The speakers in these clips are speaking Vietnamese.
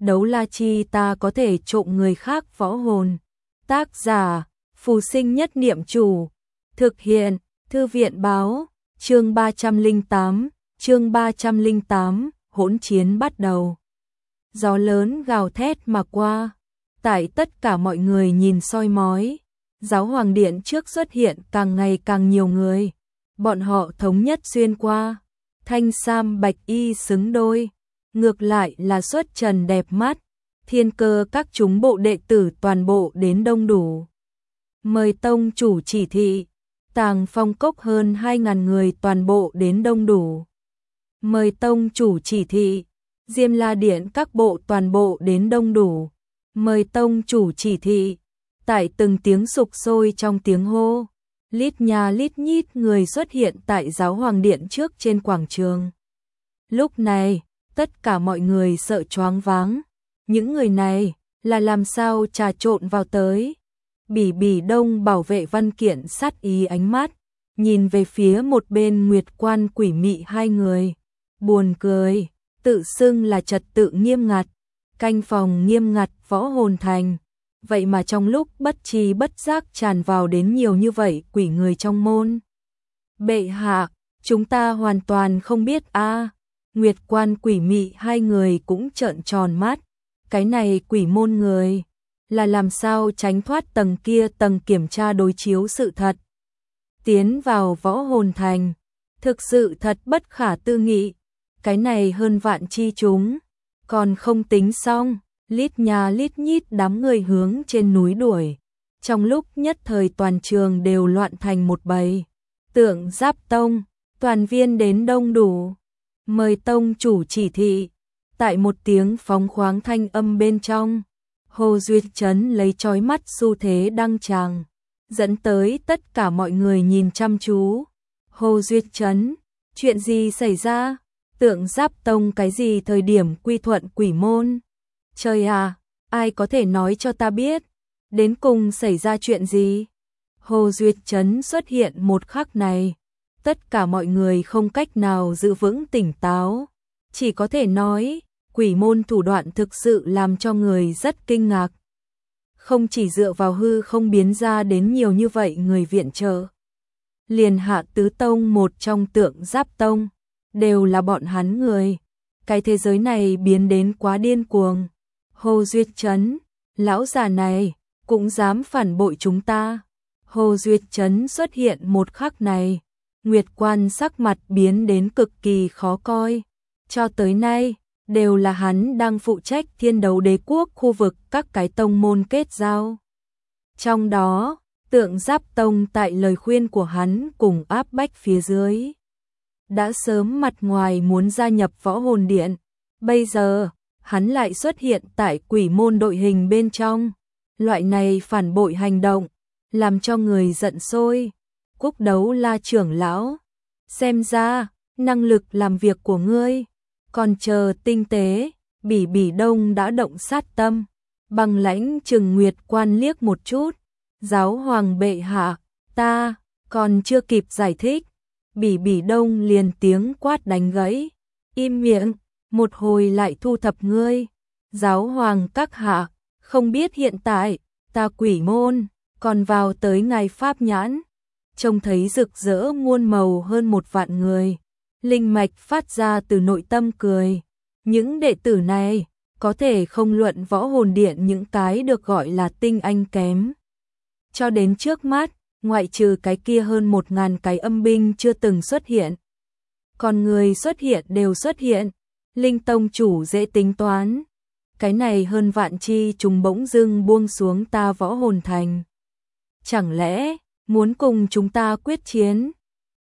đấu la chi ta có thể trộm người khác võ hồn. Tác giả, Phù Sinh Nhất Niệm Chủ. Thực hiện, Thư viện báo, chương 308, hỗn chiến bắt đầu. Gió lớn gào thét mà qua, tại tất cả mọi người nhìn soi mói, giáo hoàng điện trước xuất hiện càng ngày càng nhiều người, bọn họ thống nhất xuyên qua, thanh sam bạch y xứng đôi, ngược lại là xuất trần đẹp mắt, thiên cơ các chúng bộ đệ tử toàn bộ đến đông đủ. Mời tông chủ chỉ thị, Tàng Phong Cốc hơn 2.000 người toàn bộ đến đông đủ. Mời tông chủ chỉ thị, Diêm La Điện các bộ toàn bộ đến đông đủ. Mời tông chủ chỉ thị, tại từng tiếng sục sôi trong tiếng hô, lít nha lít nhít người xuất hiện tại giáo hoàng điện trước trên quảng trường. Lúc này, tất cả mọi người sợ choáng váng, những người này là làm sao trà trộn vào tới. Bỉ Đông bảo vệ văn kiện sát ý ánh mắt, nhìn về phía một bên Nguyệt Quan Quỷ Mị hai người, buồn cười, tự xưng là trật tự nghiêm ngặt, canh phòng nghiêm ngặt võ hồn thành, vậy mà trong lúc bất tri bất giác tràn vào đến nhiều như vậy quỷ người trong môn. Bệ hạ, chúng ta hoàn toàn không biết a. Nguyệt Quan Quỷ Mị hai người cũng trợn tròn mắt, cái này quỷ môn người là làm sao tránh thoát tầng kia tầng kiểm tra đối chiếu sự thật. Tiến vào võ hồn thành, thực sự thật bất khả tư nghị, cái này hơn vạn chi chúng, còn không tính xong, lít nhà lít nhít đám người hướng trên núi đuổi, trong lúc nhất thời toàn trường đều loạn thành một bầy. Tượng Giáp Tông, toàn viên đến đông đủ, mời tông chủ chỉ thị, tại một tiếng phóng khoáng thanh âm bên trong. Hồ Duyệt Trấn lấy chói mắt xu thế đăng tràng, dẫn tới tất cả mọi người nhìn chăm chú. Hồ Duyệt Trấn, chuyện gì xảy ra? Tượng Giáp Tông cái gì thời điểm quy thuận quỷ môn? Trời à, ai có thể nói cho ta biết, đến cùng xảy ra chuyện gì? Hồ Duyệt Trấn xuất hiện một khắc này, tất cả mọi người không cách nào giữ vững tỉnh táo, chỉ có thể nói, quỷ môn thủ đoạn thực sự làm cho người rất kinh ngạc. Không chỉ dựa vào hư không biến ra đến nhiều như vậy người viện trợ. Liền Hạ Tứ Tông một trong Tượng Giáp Tông, đều là bọn hắn người. Cái thế giới này biến đến quá điên cuồng. Hồ Duyệt Trấn, lão già này, cũng dám phản bội chúng ta. Hồ Duyệt Trấn xuất hiện một khắc này, Nguyệt Quan sắc mặt biến đến cực kỳ khó coi. Cho tới nay, đều là hắn đang phụ trách Thiên Đấu Đế Quốc khu vực các cái tông môn kết giao. Trong đó, Tượng Giáp Tông tại lời khuyên của hắn cùng áp bách phía dưới, đã sớm mặt ngoài muốn gia nhập võ hồn điện, bây giờ, hắn lại xuất hiện tại quỷ môn đội hình bên trong. Loại này phản bội hành động, làm cho người giận sôi. Cúc Đấu La trưởng lão, xem ra, năng lực làm việc của ngươi còn chờ tinh tế. Bỉ Đông đã động sát tâm, bằng lãnh chừng Nguyệt Quan liếc một chút. Giáo hoàng bệ hạ, ta còn chưa kịp giải thích, Bỉ Đông liền tiếng quát đánh gãy. Im miệng, một hồi lại thu thập ngươi. Giáo hoàng các hạ, không biết hiện tại, ta quỷ môn, còn vào tới ngài pháp nhãn. Trông thấy rực rỡ muôn màu hơn 1 vạn người. Linh mạch phát ra từ nội tâm cười. Những đệ tử này, có thể không luận võ hồn điện những cái được gọi là tinh anh kém. Cho đến trước mắt, ngoại trừ cái kia hơn 1.000 cái âm binh chưa từng xuất hiện. Còn người xuất hiện đều xuất hiện. Linh tông chủ dễ tính toán. Cái này hơn vạn chi chúng bỗng dưng buông xuống ta võ hồn thành. Chẳng lẽ, muốn cùng chúng ta quyết chiến?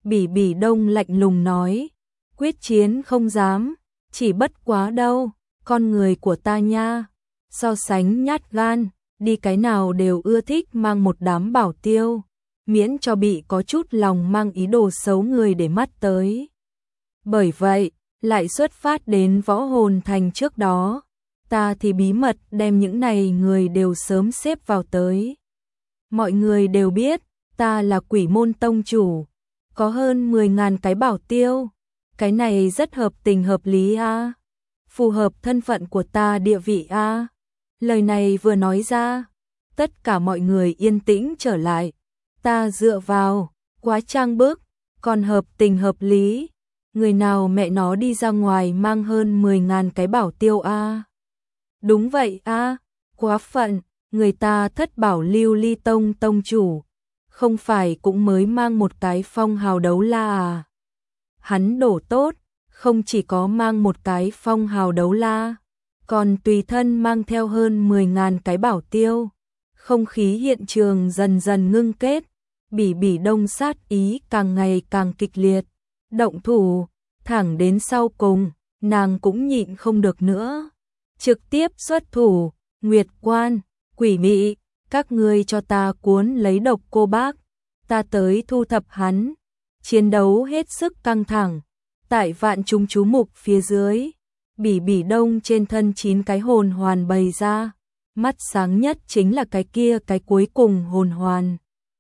Bỉ Đông lạnh lùng nói. Quyết chiến không dám, chỉ bất quá đâu, con người của ta nha. So sánh nhát gan, đi cái nào đều ưa thích mang một đám bảo tiêu, miễn cho bị có chút lòng mang ý đồ xấu người để mắt tới. Bởi vậy, lại xuất phát đến võ hồn thành trước đó, ta thì bí mật đem những này người đều sớm xếp vào tới. Mọi người đều biết, ta là quỷ môn tông chủ, có hơn 10.000 cái bảo tiêu, cái này rất hợp tình hợp lý a. phù hợp thân phận của ta địa vị a. Lời này vừa nói ra, tất cả mọi người yên tĩnh trở lại. Ta dựa vào, quá trang bức, còn hợp tình hợp lý. Người nào mẹ nó đi ra ngoài mang hơn 10.000 cái bảo tiêu a. Đúng vậy a, quá phận, người ta Thất Bảo Lưu Ly Tông tông chủ, không phải cũng mới mang một cái phong hào đấu la à. Hắn đổ tốt, không chỉ có mang một cái phong hào đấu la, còn tùy thân mang theo hơn 10.000 cái bảo tiêu. Không khí hiện trường dần dần ngưng kết, Bỉ Bỉ Đông sát ý càng ngày càng kịch liệt, động thủ, thẳng đến sau cùng, nàng cũng nhịn không được nữa. Trực tiếp xuất thủ, Nguyệt Quan, Quỷ Mị, các ngươi cho ta cuốn lấy Độc Cô Bác, ta tới thu thập hắn. Chiến đấu hết sức căng thẳng, tại vạn chúng chú mục phía dưới, Bỉ Bỉ Đông trên thân 9 cái hồn hoàn bày ra, mắt sáng nhất chính là cái kia cái cuối cùng hồn hoàn.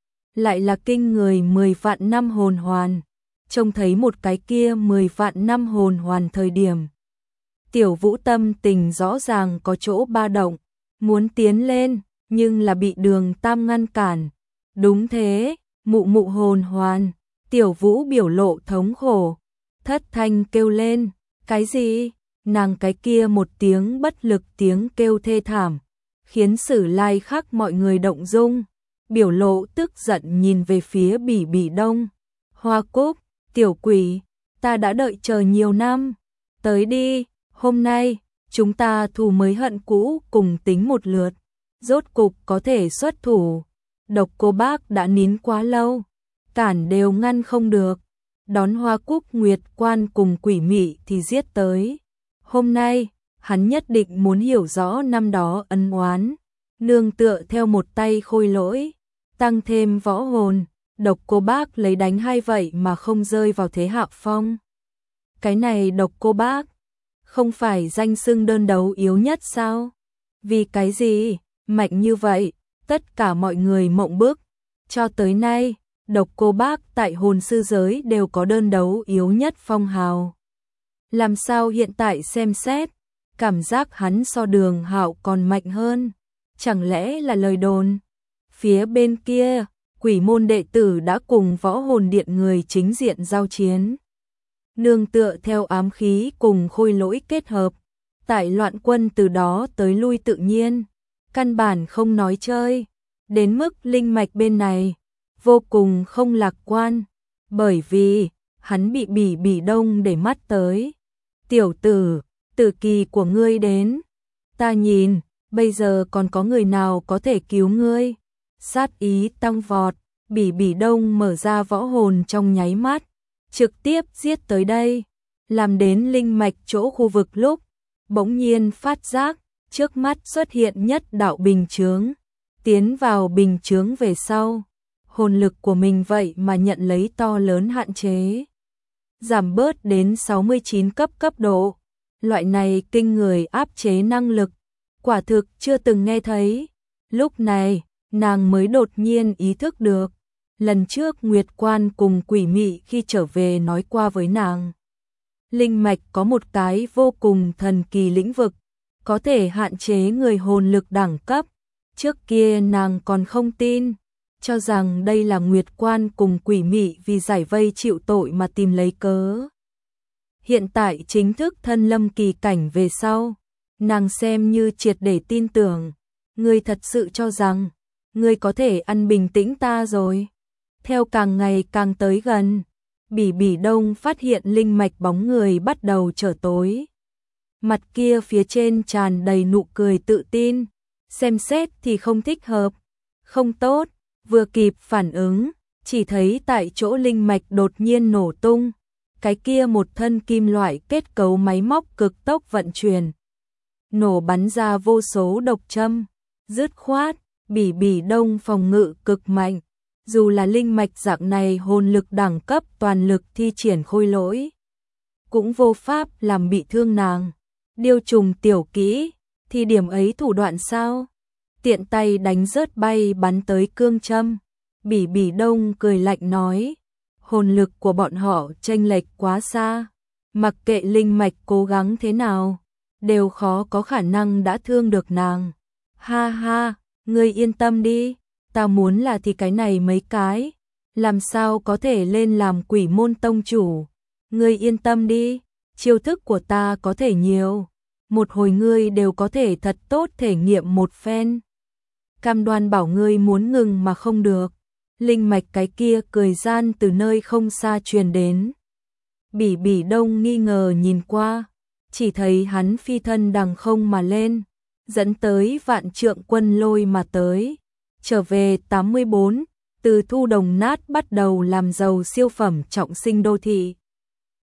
Lại là kinh người 10 vạn năm hồn hoàn, trông thấy một cái kia 10 vạn năm hồn hoàn thời điểm. Tiểu Vũ tâm tình rõ ràng có chỗ ba động, muốn tiến lên, nhưng là bị Đường Tam ngăn cản. Đúng thế, mụ mụ hồn hoàn, Tiểu Vũ biểu lộ thống khổ, thất thanh kêu lên, cái gì? Nàng cái kia một tiếng bất lực tiếng kêu thê thảm, khiến Sử Lai Khắc mọi người động dung, biểu lộ tức giận nhìn về phía Bỉ Bỉ Đông. Hoa Cúc, tiểu quỷ, ta đã đợi chờ nhiều năm, tới đi, hôm nay, chúng ta thù mới hận cũ cùng tính một lượt, rốt cục có thể xuất thủ. Độc Cô Bác đã nín quá lâu, cản đều ngăn không được, đón Hoa Cúc Nguyệt Quan cùng Quỷ Mị thì giết tới. Hôm nay, hắn nhất định muốn hiểu rõ năm đó ân oán, nương tựa theo một tay khôi lỗi, tăng thêm võ hồn, Độc Cô Bác lấy đánh hay vậy mà không rơi vào thế hạ phong. Cái này Độc Cô Bác, không phải danh xưng đơn đấu yếu nhất sao? Vì cái gì, mạnh như vậy, tất cả mọi người mộng bức. Cho tới nay, Độc Cô Bác tại hồn sư giới đều có đơn đấu yếu nhất phong hào. Làm sao hiện tại xem xét, cảm giác hắn so Đường Hạo còn mạnh hơn, chẳng lẽ là lời đồn? Phía bên kia, Quỷ môn đệ tử đã cùng Võ Hồn Điện người chính diện giao chiến. Nương tựa theo ám khí cùng khôi lỗi kết hợp, tại loạn quân từ đó tới lui tự nhiên, căn bản không nói chơi, đến mức linh mạch bên này vô cùng không lạc quan, bởi vì hắn bị Bỉ Bỉ Đông để mắt tới. Tiểu tử, tử kỳ của ngươi đến, ta nhìn, bây giờ còn có người nào có thể cứu ngươi? Sát ý tăng vọt, Bỉ Bỉ Đông mở ra võ hồn trong nháy mắt, trực tiếp giết tới đây, làm đến linh mạch chỗ khu vực lúc, bỗng nhiên phát giác, trước mắt xuất hiện nhất đạo bình chướng, tiến vào bình chướng về sau, hồn lực của mình vậy mà nhận lấy to lớn hạn chế, giảm bớt đến 69 cấp độ, loại này kinh người áp chế năng lực, quả thực chưa từng nghe thấy. Lúc này, nàng mới đột nhiên ý thức được, lần trước Nguyệt Quan cùng Quỷ Mị khi trở về nói qua với nàng. Linh mạch có một cái vô cùng thần kỳ lĩnh vực, có thể hạn chế người hồn lực đẳng cấp. Trước kia nàng còn không tin, cho rằng đây là Nguyệt Quan cùng Quỷ Mị vì giải vây chịu tội mà tìm lấy cớ. Hiện tại chính thức thân lâm kỳ cảnh về sau, nàng xem như triệt để tin tưởng, ngươi thật sự cho rằng ngươi có thể ăn bình tĩnh ta rồi. Theo càng ngày càng tới gần, Bỉ Bỉ Đông phát hiện linh mạch bóng người bắt đầu trở tối. Mặt kia phía trên tràn đầy nụ cười tự tin, xem xét thì không thích hợp, không tốt, vừa kịp phản ứng, chỉ thấy tại chỗ linh mạch đột nhiên nổ tung, cái kia một thân kim loại kết cấu máy móc cực tốc vận chuyển, nổ bắn ra vô số độc châm, dứt khoát, Bỉ Bỉ Đông phòng ngự cực mạnh, dù là linh mạch dạng này hồn lực đẳng cấp toàn lực thi triển khôi lỗi, cũng vô pháp làm bị thương nàng. Điêu trùng tiểu kỹ, thì điểm ấy thủ đoạn sao? Tiện tay đánh rớt bay bắn tới cương châm. Bỉ Bỉ Đông cười lạnh nói, hồn lực của bọn họ chênh lệch quá xa, mặc kệ linh mạch cố gắng thế nào, đều khó có khả năng đã thương được nàng. Ha ha, ngươi yên tâm đi, ta muốn là thì cái này mấy cái, làm sao có thể lên làm Quỷ Môn tông chủ. Ngươi yên tâm đi, chiêu thức của ta có thể nhiều, một hồi ngươi đều có thể thật tốt thể nghiệm một phen. Cam đoan bảo ngươi muốn ngừng mà không được. Linh mạch cái kia cười gian từ nơi không xa truyền đến. Bỉ Bỉ Đông nghi ngờ nhìn qua, chỉ thấy hắn phi thân đằng không mà lên, dẫn tới vạn trượng quân lôi mà tới. Trở về 84, từ thu đồng nát bắt đầu làm giàu siêu phẩm trọng sinh đô thị.